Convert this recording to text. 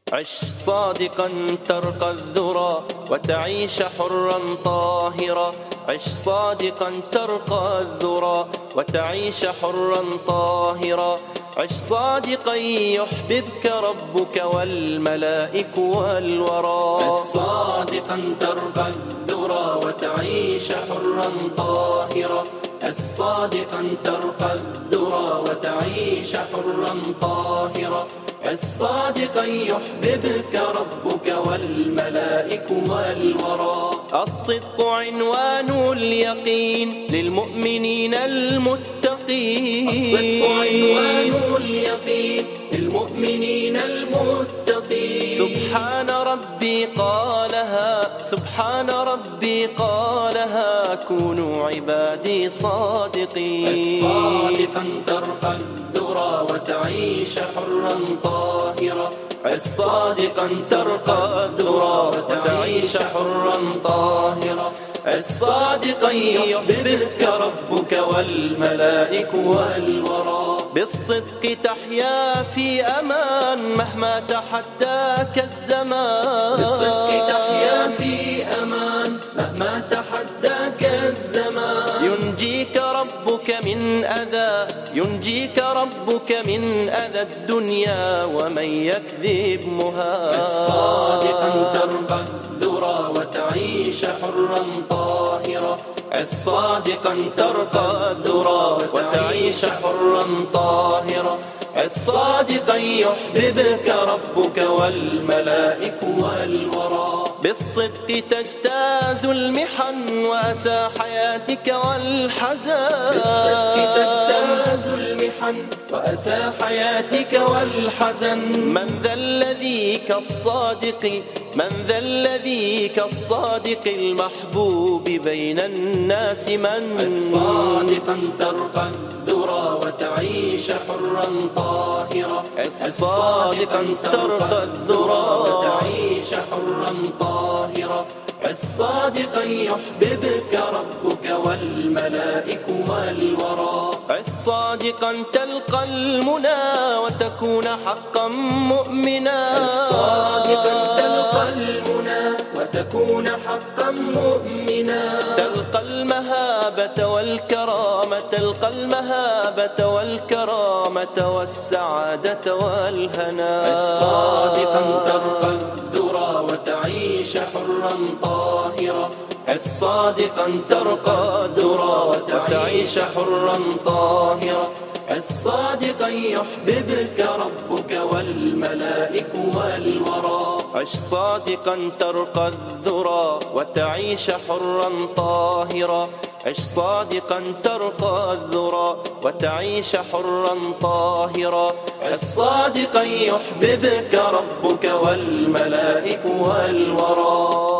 عش صادقا ترقى الذرى وتعيش حرا طاهرا. عش صادقا ترقى الذرى وتعيش حرا طاهرا. عش صادقا يحببك ربك والملائك والورى. عش صادقا ترقى الذرى وتعيش حرا طاهرا. عش صادقا ترقى الذرى وتعيش حرا طاهرا. عش صادقا يحببك ربك والملائك والورى. الصدق عنوان اليقين للمؤمنين المتقين. الصدق عنوان اليقين للمؤمنين المتقين. سبحان ربي قالها سبحان ربي قالها كونوا عبادي صادقين. صادقا ترقى الذرى وتعيش حرا طاهرا. صادقا ترقى الذرى وتعيش حرا طاهرا. صادقا يحببك ربك والملائك والورى. بالصدق تحيا في أمان مهما تحداك الزمان. بالصدق تحيا في أمان مهما تحداك الزمان. ينجيك ربك من أذى ينجيك ربك من أذى الدنيا ومن يكذب مهان. صادقا ترقى الذرى وتعيش حرا طاهرا. صادقا ترقى الذرى وتعيش حرا طاهرا. صادقا يحببك ربك والملائك والورى. بالصدق تجتاز المحن وأسى حياتك والحزن. بالصدق تجتاز المحن وأسى حياتك والحزن. من ذا الذي كالصادق من ذا الذي كالصادق المحبوب بين الناس من. صادقا ترقى الذرى وتعيش حرا طاهرا. صادقا ترقى الذرى وتعيش حرا طاهرا. صادقا يحببك ربك والملائك والورى. صادقا تلقى المنى وتكون حقا مؤمنا. صادقا تلقى المنى وتكون حقا مؤمنا. تلقى المهابة والكرامة تلقى المهابة والكرامة والسعادة والهنا. صادقا ترقى الذرى وتعيش حرا طاهرا. صادقا ترقى الذرى وتعيش حرا طاهرا. صادقا يحببك ربك والملائك والورى. عش صادقا ترقى الذرى وتعيش حرا طاهرا. عش صادقا ترقى الذرى وتعيش حرا طاهرا. صادقا يحببك ربك والملائك والورى.